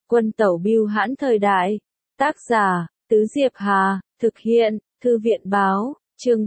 Quân tẩu bưu hãn thời đại. Tác giả, Tứ Diệp Hà, thực hiện, Thư viện báo, chương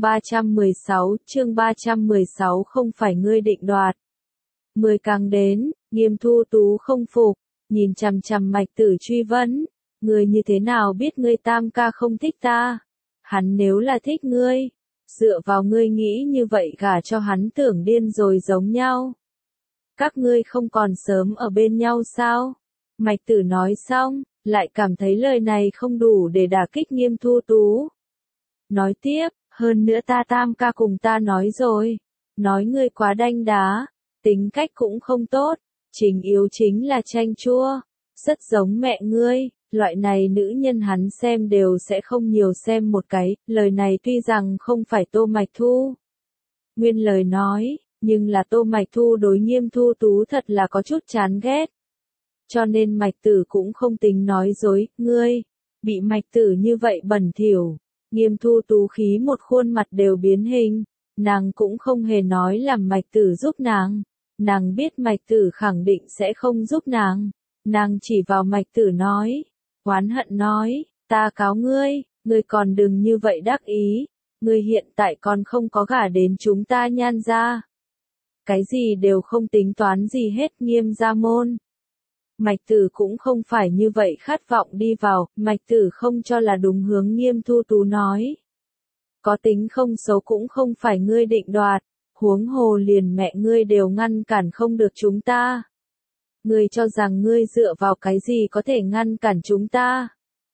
316 không phải ngươi định đoạt. 10 càng đến, Nghiêm Thu Tú không phục, nhìn chằm chằm Mạch Tử truy vấn, ngươi như thế nào biết ngươi tam ca không thích ta? Hắn nếu là thích ngươi, dựa vào ngươi nghĩ như vậy gả cho hắn tưởng điên rồi giống nhau. Các ngươi không còn sớm ở bên nhau sao? Mạch Tử nói xong, lại cảm thấy lời này không đủ để đả kích Nghiêm Thu Tú. Nói tiếp, hơn nữa ta tam ca cùng ta nói rồi, nói ngươi quá đanh đá, tính cách cũng không tốt, chính yếu chính là chanh chua, rất giống mẹ ngươi, loại này nữ nhân hắn xem đều sẽ không nhiều xem một cái, lời này tuy rằng không phải Tô Mạch Thu nguyên lời nói, nhưng là Tô Mạch Thu đối Nghiêm Thu Tú thật là có chút chán ghét. Cho nên Mạch Tử cũng không tính nói dối, ngươi, bị Mạch Tử như vậy bẩn thỉu, Nghiêm Thu Tú khí một khuôn mặt đều biến hình, nàng cũng không hề nói làm Mạch Tử giúp nàng biết Mạch Tử khẳng định sẽ không giúp nàng chỉ vào Mạch Tử nói, oán hận nói, ta cáo ngươi, ngươi còn đừng như vậy đắc ý, ngươi hiện tại còn không có gả đến chúng ta Nhan gia. Cái gì đều không tính toán gì hết Nghiêm gia môn. Mạch Tử cũng không phải như vậy khát vọng đi vào, Mạch Tử không cho là đúng hướng Nghiêm Thu Tú nói. Có tính không xấu cũng không phải ngươi định đoạt, huống hồ liền mẹ ngươi đều ngăn cản không được chúng ta. Ngươi cho rằng ngươi dựa vào cái gì có thể ngăn cản chúng ta.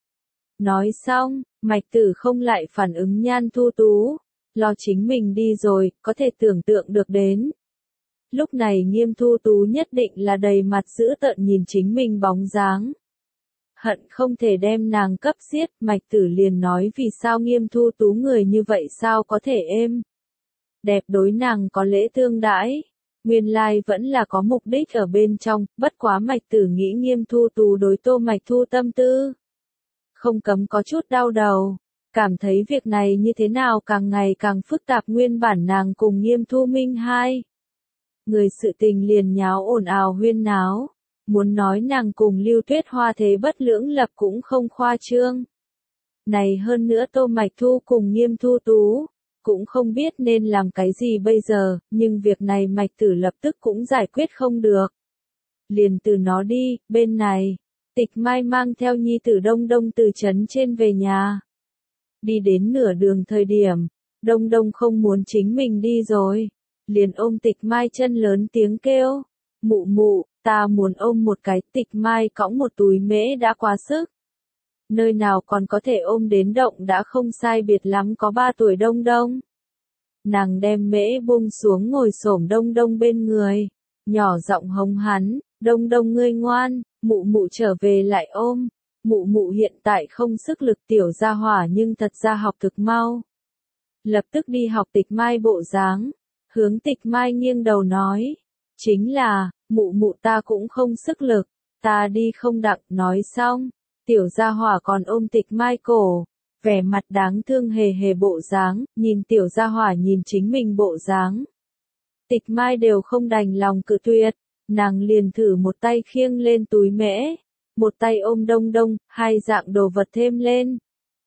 Nói xong, Mạch Tử không lại phản ứng Nhan Thu Tú, lo chính mình đi rồi, có thể tưởng tượng được đến. Lúc này Nghiêm Thu Tú nhất định là đầy mặt dữ tợn nhìn chính mình bóng dáng. Hận không thể đem nàng cấp giết, Mạch Tử liền nói vì sao Nghiêm Thu Tú người như vậy sao có thể êm. Đẹp đối nàng có lễ tương đãi. Nguyên lai vẫn là có mục đích ở bên trong, bất quá Mạch Tử nghĩ Nghiêm Thu Tú đối Tô Mạch Thu tâm tư. Không cấm có chút đau đầu, cảm thấy việc này như thế nào càng ngày càng phức tạp nguyên bản nàng cùng Nghiêm Thu Minh hai. Người sự tình liền nháo ồn ào huyên náo, muốn nói nàng cùng Lưu Tuyết Hoa thế bất lưỡng lập cũng không khoa trương. Này hơn nữa Tô Mạch Thu cùng Nghiêm Thu Tú, cũng không biết nên làm cái gì bây giờ, nhưng việc này Mạch Tử lập tức cũng giải quyết không được. Liền từ nó đi, bên này, Tịch Mai mang theo nhi tử Đông Đông từ trấn trên về nhà. Đi đến nửa đường thời điểm, Đông Đông không muốn chính mình đi rồi. Liền ôm Tịch Mai chân lớn tiếng kêu, mụ mụ, ta muốn ôm một cái. Tịch Mai cõng một túi mễ đã quá sức. Nơi nào còn có thể ôm đến động đã không sai biệt lắm có 3 tuổi Đông Đông. Nàng đem mễ buông xuống ngồi xổm Đông Đông bên người, nhỏ giọng hống hắn, Đông Đông ngươi ngoan, mụ mụ trở về lại ôm, mụ mụ hiện tại không sức lực tiểu gia hỏa nhưng thật ra học thực mau. Lập tức đi học Tịch Mai bộ dáng. Hướng Tịch Mai nghiêng đầu nói, chính là, mụ mụ ta cũng không sức lực, ta đi không đặng. Nói xong, tiểu gia hỏa còn ôm Tịch Mai cổ, vẻ mặt đáng thương hề hề bộ dáng, nhìn tiểu gia hỏa nhìn chính mình bộ dáng. Tịch Mai đều không đành lòng cự tuyệt, nàng liền thử một tay khiêng lên túi mễ, một tay ôm Đông Đông, hai dạng đồ vật thêm lên.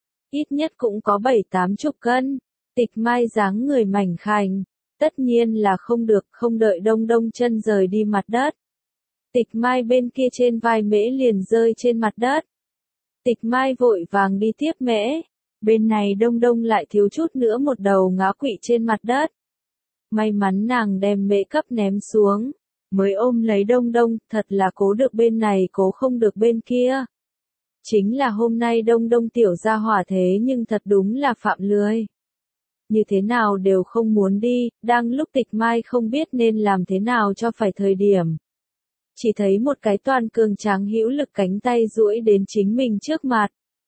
Ít nhất cũng có 7-80 cân, Tịch Mai dáng người mảnh khảnh. Tất nhiên là không được, không đợi Đông Đông chân rời đi mặt đất. Tịch Mai bên kia trên vai mễ liền rơi trên mặt đất. Tịch Mai vội vàng đi tiếp mễ. Bên này Đông Đông lại thiếu chút nữa một đầu ngã quỵ trên mặt đất. May mắn nàng đem mễ cấp ném xuống. Mới ôm lấy Đông Đông, thật là cố được bên này cố không được bên kia. Chính là hôm nay Đông Đông tiểu gia hỏa thế nhưng thật đúng là phạm lười. Như thế nào đều không muốn đi, đang lúc Tịch Mai không biết nên làm thế nào cho phải thời điểm. Chỉ thấy một cái toàn cường tráng hữu lực cánh tay duỗi đến chính mình trước mặt.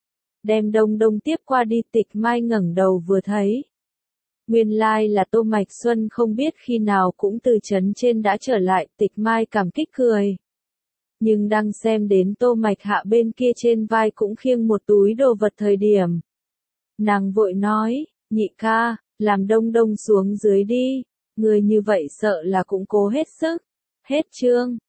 Đem Đông Đông tiếp qua đi. Tịch Mai ngẩng đầu vừa thấy. Nguyên lai là Tô Mạch Xuân không biết khi nào cũng từ trấn trên đã trở lại. Tịch Mai cảm kích cười. Nhưng đang xem đến Tô Mạch Hạ bên kia trên vai cũng khiêng một túi đồ vật thời điểm. Nàng vội nói, nhị ca, làm Đông Đông xuống dưới đi, người như vậy sợ là cũng cố hết sức. Hết chương.